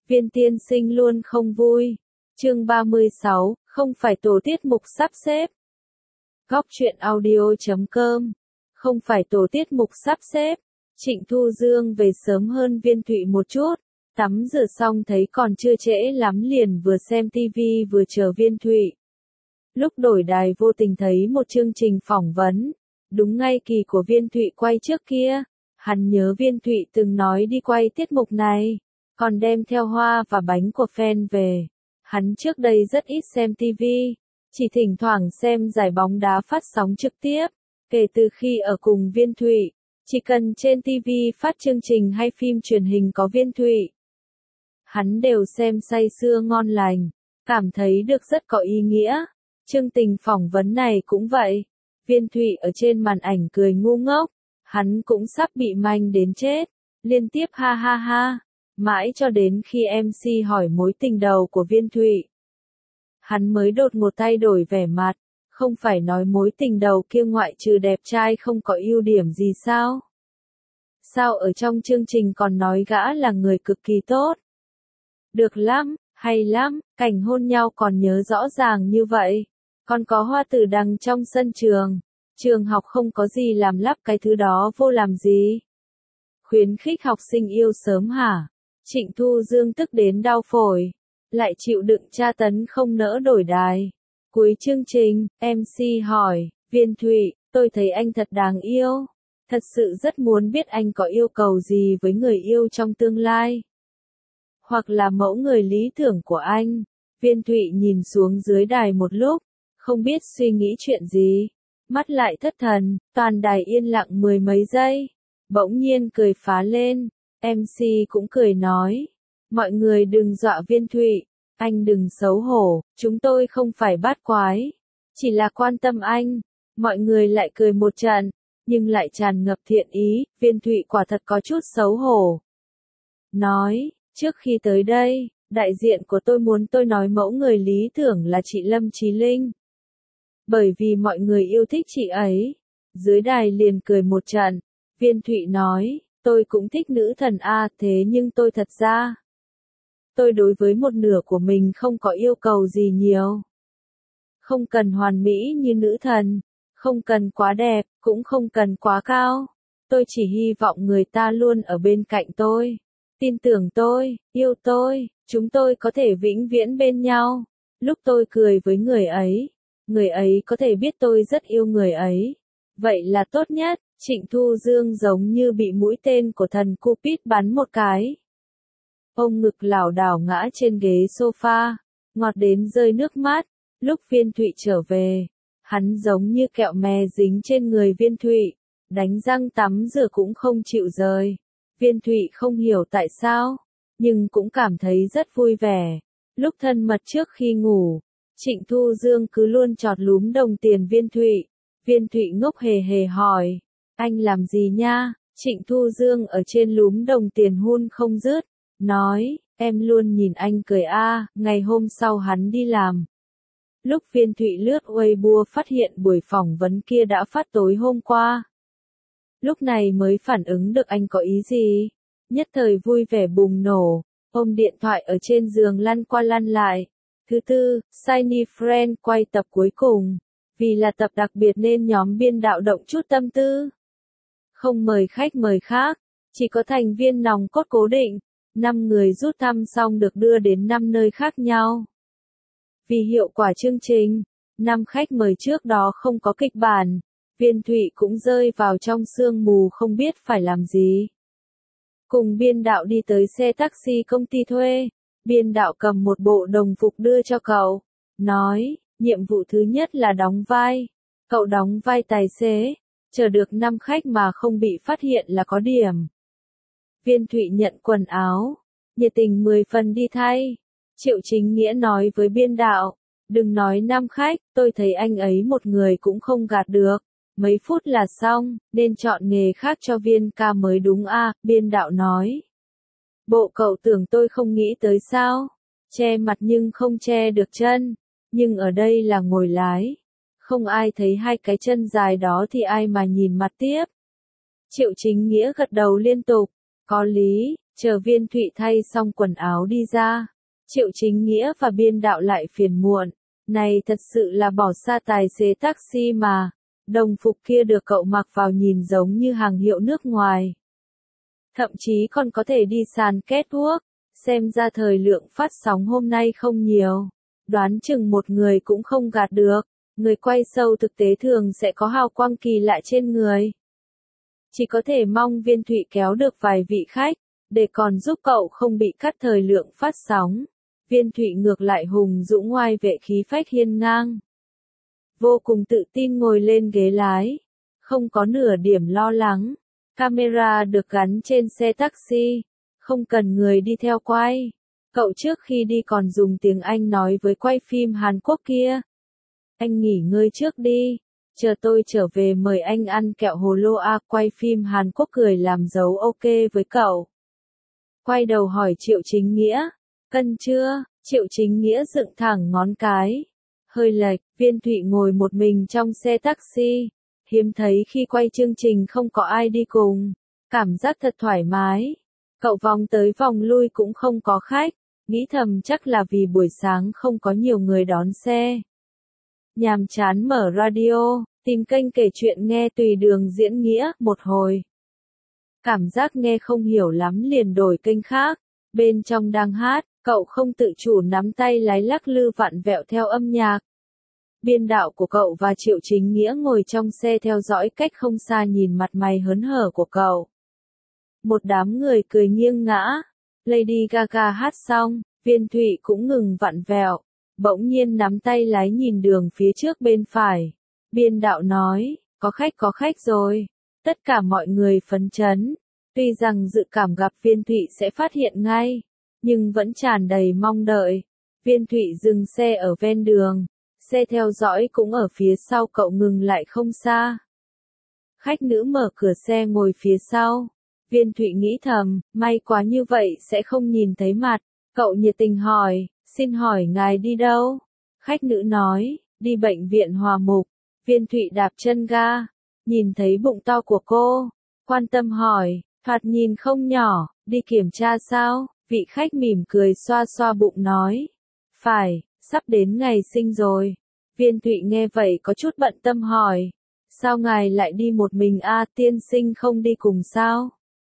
Viên tiên sinh luôn không vui. Chương 36, không phải tổ tiết mục sắp xếp. Góc truyện audio.com. Không phải tổ tiết mục sắp xếp. Trịnh Thu Dương về sớm hơn Viên Thụy một chút. Tắm rửa xong thấy còn chưa trễ lắm liền vừa xem tivi vừa chờ Viên Thụy. Lúc đổi đài vô tình thấy một chương trình phỏng vấn. Đúng ngay kỳ của Viên Thụy quay trước kia. Hắn nhớ Viên Thụy từng nói đi quay tiết mục này. Còn đem theo hoa và bánh của fan về. Hắn trước đây rất ít xem TV, chỉ thỉnh thoảng xem giải bóng đá phát sóng trực tiếp. Kể từ khi ở cùng Viên Thụy, chỉ cần trên TV phát chương trình hay phim truyền hình có Viên Thụy, hắn đều xem say sưa ngon lành, cảm thấy được rất có ý nghĩa. Chương trình phỏng vấn này cũng vậy. Viên Thụy ở trên màn ảnh cười ngu ngốc, hắn cũng sắp bị manh đến chết, liên tiếp ha ha ha. Mãi cho đến khi MC hỏi mối tình đầu của Viên Thụy, hắn mới đột ngột thay đổi vẻ mặt, không phải nói mối tình đầu kia ngoại trừ đẹp trai không có ưu điểm gì sao? Sao ở trong chương trình còn nói gã là người cực kỳ tốt? Được lắm, hay lắm, cảnh hôn nhau còn nhớ rõ ràng như vậy. Còn có hoa tử đằng trong sân trường. Trường học không có gì làm lắp cái thứ đó vô làm gì. Khuyến khích học sinh yêu sớm hả? Trịnh Thu Dương tức đến đau phổi, lại chịu đựng tra tấn không nỡ đổi đài. Cuối chương trình, MC hỏi, Viên Thụy, tôi thấy anh thật đáng yêu. Thật sự rất muốn biết anh có yêu cầu gì với người yêu trong tương lai. Hoặc là mẫu người lý tưởng của anh. Viên Thụy nhìn xuống dưới đài một lúc, không biết suy nghĩ chuyện gì. Mắt lại thất thần, toàn đài yên lặng mười mấy giây. Bỗng nhiên cười phá lên. MC cũng cười nói, mọi người đừng dọa Viên Thụy, anh đừng xấu hổ, chúng tôi không phải bát quái, chỉ là quan tâm anh. Mọi người lại cười một trận, nhưng lại tràn ngập thiện ý. Viên Thụy quả thật có chút xấu hổ. Nói, trước khi tới đây, đại diện của tôi muốn tôi nói mẫu người lý tưởng là chị Lâm Chí Linh. Bởi vì mọi người yêu thích chị ấy. Dưới đài liền cười một trận, Viên Thụy nói, tôi cũng thích nữ thần A, thế nhưng tôi thật ra, tôi đối với một nửa của mình không có yêu cầu gì nhiều. Không cần hoàn mỹ như nữ thần, không cần quá đẹp, cũng không cần quá cao. Tôi chỉ hy vọng người ta luôn ở bên cạnh tôi, tin tưởng tôi, yêu tôi, chúng tôi có thể vĩnh viễn bên nhau. Lúc tôi cười với người ấy có thể biết tôi rất yêu người ấy. Vậy là tốt nhất. Trịnh Thu Dương giống như bị mũi tên của thần Cupid bắn một cái. Ông ngực lảo đảo ngã trên ghế sofa, ngọt đến rơi nước mắt. Lúc Viên Thụy trở về, hắn giống như kẹo me dính trên người Viên Thụy, đánh răng tắm rửa cũng không chịu rời. Viên Thụy không hiểu tại sao, nhưng cũng cảm thấy rất vui vẻ. Lúc thân mật trước khi ngủ, Trịnh Thu Dương cứ luôn chọt lúm đồng tiền Viên Thụy. Viên Thụy ngốc hề hề hỏi, anh làm gì nha? Trịnh Thu Dương ở trên lúm đồng tiền hun không dứt, nói, em luôn nhìn anh cười a. Ngày hôm sau hắn đi làm. Lúc Viên Thụy lướt Weibo phát hiện buổi phỏng vấn kia đã phát tối hôm qua. Lúc này mới phản ứng được anh có ý gì. Nhất thời vui vẻ bùng nổ, ôm điện thoại ở trên giường lăn qua lăn lại. Thứ tư, Shiny Friend quay tập cuối cùng. Vì là tập đặc biệt nên nhóm biên đạo động chút tâm tư. Không mời khách mời khác, chỉ có thành viên nòng cốt cố định. 5 người rút thăm xong được đưa đến 5 nơi khác nhau. Vì hiệu quả chương trình, 5 khách mời trước đó không có kịch bản. Viên Thụy cũng rơi vào trong sương mù không biết phải làm gì. Cùng biên đạo đi tới xe taxi công ty thuê. Biên đạo cầm một bộ đồng phục đưa cho cậu. Nói, nhiệm vụ thứ nhất là đóng vai. Cậu đóng vai tài xế. Chờ được 5 khách mà không bị phát hiện là có điểm. Viên Thụy nhận quần áo, nhiệt tình 10 phần đi thay. Triệu Chính Nghĩa nói với biên đạo, đừng nói 5 khách, tôi thấy anh ấy một người cũng không gạt được. Mấy phút là xong, nên chọn nghề khác cho Viên ca mới đúng a. Biên đạo nói. Bộ cậu tưởng tôi không nghĩ tới sao? Che mặt nhưng không che được chân. Nhưng ở đây là ngồi lái. Không ai thấy hai cái chân dài đó thì ai mà nhìn mặt tiếp. Triệu Chính Nghĩa gật đầu liên tục. Có lý, Chờ Viên Thụy thay xong quần áo đi ra, Triệu Chính Nghĩa và biên đạo lại phiền muộn. Này thật sự là bỏ xa tài xế taxi mà. Đồng phục kia được cậu mặc vào nhìn giống như hàng hiệu nước ngoài. Thậm chí còn có thể đi sàn catwalk. Xem ra thời lượng phát sóng hôm nay không nhiều. Đoán chừng một người cũng không gạt được. Người quay show thực tế thường sẽ có hào quang kỳ lạ trên người. Chỉ có thể mong Viên Thụy kéo được vài vị khách, để còn giúp cậu không bị cắt thời lượng phát sóng. Viên Thụy ngược lại hùng dũng ngoai vệ khí phách hiên ngang. Vô cùng tự tin ngồi lên ghế lái. Không có nửa điểm lo lắng. Camera được gắn trên xe taxi. Không cần người đi theo quay. Cậu trước khi đi còn dùng tiếng Anh nói với quay phim Hàn Quốc kia. Anh nghỉ ngơi trước đi. Chờ tôi trở về mời anh ăn kẹo hồ lô a. Quay phim Hàn Quốc cười làm dấu ok với cậu. Quay đầu hỏi Triệu Chính Nghĩa. Cân chưa? Triệu Chính Nghĩa dựng thẳng ngón cái. Hơi lệch, Viên Thụy ngồi một mình trong xe taxi. Hiếm thấy khi quay chương trình không có ai đi cùng. Cảm giác thật thoải mái. Cậu vòng tới vòng lui cũng không có khách. Nghĩ thầm chắc là vì buổi sáng không có nhiều người đón xe. Nhàm chán mở radio, tìm kênh kể chuyện nghe tùy đường diễn nghĩa một hồi. Cảm giác nghe không hiểu lắm liền đổi kênh khác. Bên trong đang hát, cậu không tự chủ nắm tay lái lắc lư vặn vẹo theo âm nhạc. Biên đạo của cậu và Triệu Chính Nghĩa ngồi trong xe theo dõi cách không xa nhìn mặt mày hớn hở của cậu. Một đám người cười nghiêng ngã. Lady Gaga hát xong, Viên Thụy cũng ngừng vặn vẹo. Bỗng nhiên nắm tay lái nhìn đường phía trước bên phải. Biên đạo nói, có khách rồi. Tất cả mọi người phấn chấn. Tuy rằng dự cảm gặp Viên Thụy sẽ phát hiện ngay, nhưng vẫn tràn đầy mong đợi. Viên Thụy dừng xe ở ven đường. Xe theo dõi cũng ở phía sau cậu ngừng lại không xa. Khách nữ mở cửa xe ngồi phía sau. Viên Thụy nghĩ thầm, may quá như vậy sẽ không nhìn thấy mặt. Cậu nhiệt tình hỏi, xin hỏi ngài đi đâu? Khách nữ nói, đi bệnh viện Hòa Mục. Viên Thụy đạp chân ga, nhìn thấy bụng to của cô. Quan tâm hỏi, thoạt nhìn không nhỏ, đi kiểm tra sao? Vị khách mỉm cười xoa xoa bụng nói, phải, sắp đến ngày sinh rồi. Viên Thụy nghe vậy có chút bận tâm hỏi, sao ngài lại đi một mình tiên sinh không đi cùng sao?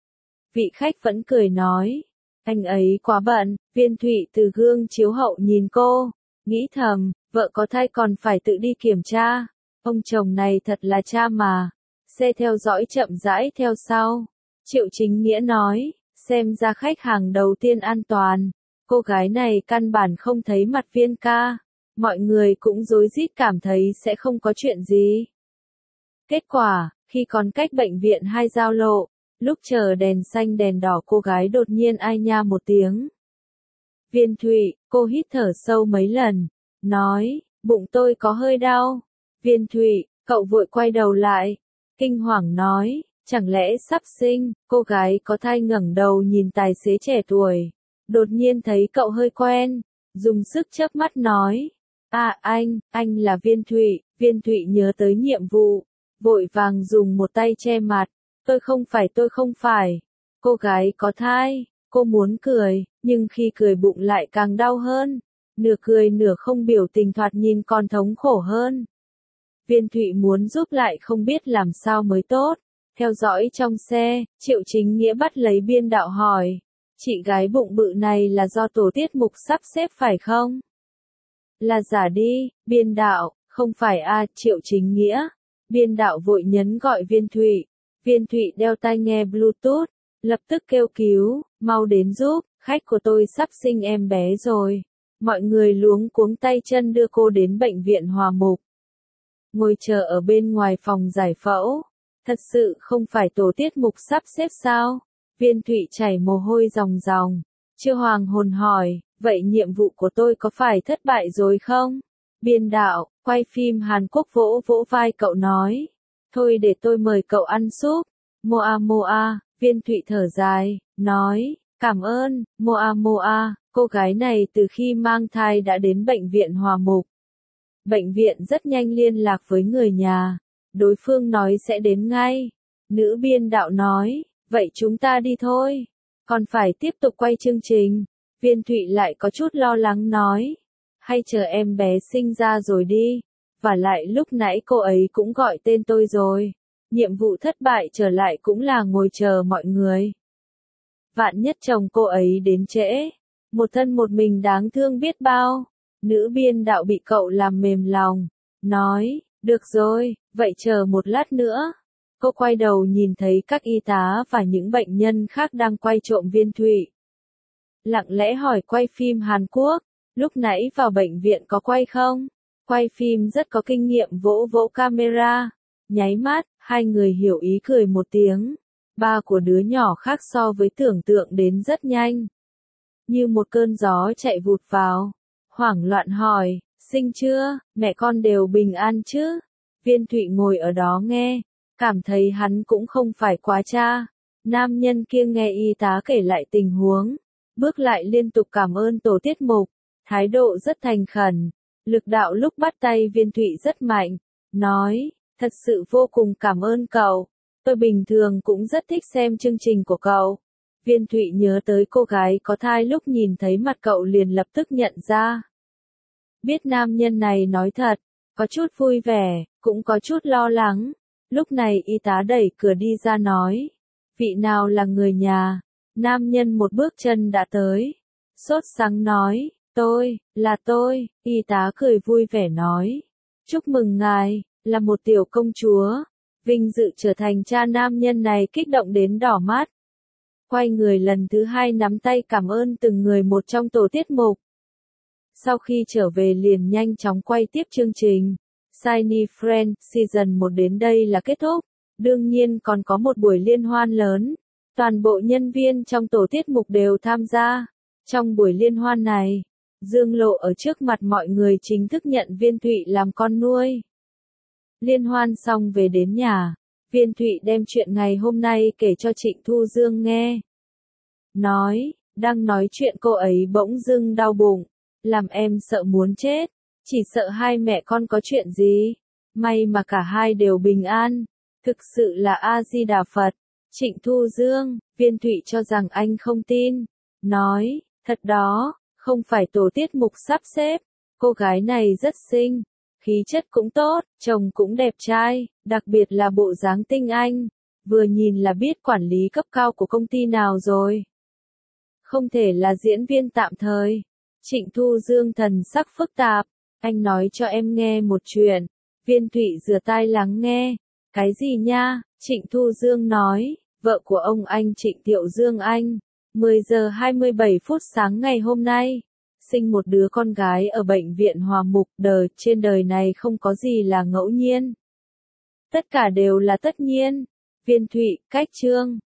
Vị khách vẫn cười nói, anh ấy quá bận. Viên Thụy từ gương chiếu hậu nhìn cô, nghĩ thầm, vợ có thai còn phải tự đi kiểm tra. Ông chồng này thật là cha mà. Xe theo dõi chậm rãi theo sau. Triệu Chính Nghĩa nói, xem ra khách hàng đầu tiên an toàn. Cô gái này căn bản không thấy mặt Viên ca. Mọi người cũng rối rít cảm thấy sẽ không có chuyện gì. Kết quả, khi còn cách bệnh viện 2 giao lộ, lúc chờ đèn xanh đèn đỏ cô gái đột nhiên ai nha một tiếng. Viên Thụy, cô hít thở sâu mấy lần, nói, bụng tôi có hơi đau. Viên Thụy, cậu vội quay đầu lại, kinh hoàng nói, chẳng lẽ sắp sinh? Cô gái có thai ngẩng đầu nhìn tài xế trẻ tuổi, đột nhiên thấy cậu hơi quen, dùng sức chớp mắt nói, anh là Viên Thụy. Viên Thụy nhớ tới nhiệm vụ, vội vàng dùng một tay che mặt, tôi không phải. Cô gái có thai, cô muốn cười, nhưng khi cười bụng lại càng đau hơn, nửa cười nửa không biểu tình thoạt nhìn còn thống khổ hơn. Viên Thụy muốn giúp lại không biết làm sao mới tốt. Theo dõi trong xe, Triệu Chính Nghĩa bắt lấy biên đạo hỏi, chị gái bụng bự này là do tổ tiết mục sắp xếp phải không? Là giả đi. Biên đạo, không phải Triệu Chính Nghĩa. Biên đạo vội nhấn gọi Viên Thụy. Viên Thụy đeo tai nghe Bluetooth, lập tức kêu cứu, mau đến giúp, khách của tôi sắp sinh em bé rồi. Mọi người luống cuống tay chân đưa cô đến bệnh viện Hòa Mục. Ngồi chờ ở bên ngoài phòng giải phẫu. Thật sự không phải tổ tiết mục sắp xếp sao? Viên Thụy chảy mồ hôi ròng ròng. Chưa hoàng hồn hỏi, vậy nhiệm vụ của tôi có phải thất bại rồi không? Biên đạo, quay phim Hàn Quốc vỗ vỗ vai cậu nói. Thôi để tôi mời cậu ăn súp. Moa, Viên Thụy thở dài, nói, cảm ơn, Moa, cô gái này từ khi mang thai đã đến bệnh viện Hòa Mục. Bệnh viện rất nhanh liên lạc với người nhà. Đối phương nói sẽ đến ngay. Nữ biên đạo nói, vậy chúng ta đi thôi. Còn phải tiếp tục quay chương trình. Viên Thụy lại có chút lo lắng nói. Hay chờ em bé sinh ra rồi đi. Và lại lúc nãy cô ấy cũng gọi tên tôi rồi. Nhiệm vụ thất bại trở lại cũng là ngồi chờ mọi người. Vạn nhất chồng cô ấy đến trễ. Một thân một mình đáng thương biết bao. Nữ biên đạo bị cậu làm mềm lòng. Nói, được rồi, vậy chờ một lát nữa. Cô quay đầu nhìn thấy các y tá và những bệnh nhân khác đang quay trộm Viên Thụy. Lặng lẽ hỏi quay phim Hàn Quốc, lúc nãy vào bệnh viện có quay không? Quay phim rất có kinh nghiệm vỗ vỗ camera. Nháy mắt, hai người hiểu ý cười một tiếng. Ba của đứa nhỏ khác so với tưởng tượng đến rất nhanh. Như một cơn gió chạy vụt vào. Hoảng loạn hỏi, sinh chưa, mẹ con đều bình an chứ? Viên Thụy ngồi ở đó nghe, cảm thấy hắn cũng không phải quá cha. Nam nhân kia nghe y tá kể lại tình huống, bước lại liên tục cảm ơn tổ tiết mục, thái độ rất thành khẩn. Lực đạo lúc bắt tay Viên Thụy rất mạnh, nói, thật sự vô cùng cảm ơn cậu, tôi bình thường cũng rất thích xem chương trình của cậu. Viên Thụy nhớ tới cô gái có thai lúc nhìn thấy mặt cậu liền lập tức nhận ra. Biết nam nhân này nói thật, có chút vui vẻ, cũng có chút lo lắng. Lúc này y tá đẩy cửa đi ra nói, vị nào là người nhà? Nam nhân một bước chân đã tới, sốt sắng nói, là tôi, y tá cười vui vẻ nói, chúc mừng ngài, là một tiểu công chúa, vinh dự trở thành cha. Nam nhân này kích động đến đỏ mắt. Quay người lần thứ hai nắm tay cảm ơn từng người một trong tổ tiết mục. Sau khi trở về liền nhanh chóng quay tiếp chương trình. Shiny Friends Season 1 đến đây là kết thúc. Đương nhiên còn có một buổi liên hoan lớn. Toàn bộ nhân viên trong tổ tiết mục đều tham gia. Trong buổi liên hoan này, Dương Lộ ở trước mặt mọi người chính thức nhận Viên Thụy làm con nuôi. Liên hoan xong về đến nhà, Viên Thụy đem chuyện ngày hôm nay kể cho Trịnh Thu Dương nghe. Nói, đang nói chuyện cô ấy bỗng dưng đau bụng, làm em sợ muốn chết, chỉ sợ hai mẹ con có chuyện gì. May mà cả hai đều bình an, thực sự là A-di-đà Phật. Trịnh Thu Dương, Viên Thụy cho rằng anh không tin, nói, thật đó, không phải tổ tiết mục sắp xếp, cô gái này rất xinh, khí chất cũng tốt, chồng cũng đẹp trai, đặc biệt là bộ dáng tinh anh, vừa nhìn là biết quản lý cấp cao của công ty nào rồi. Không thể là diễn viên tạm thời. Trịnh Thu Dương thần sắc phức tạp, anh nói cho em nghe một chuyện. Viên Thụy rửa tai lắng nghe. Cái gì nha? Trịnh Thu Dương nói, vợ của ông anh Trịnh Thiệu Dương Anh, 10 giờ 27 phút sáng ngày hôm nay, sinh một đứa con gái ở bệnh viện Hòa Mục. Trên đời này không có gì là ngẫu nhiên. Tất cả đều là tất nhiên. Viên Thụy, cách chương.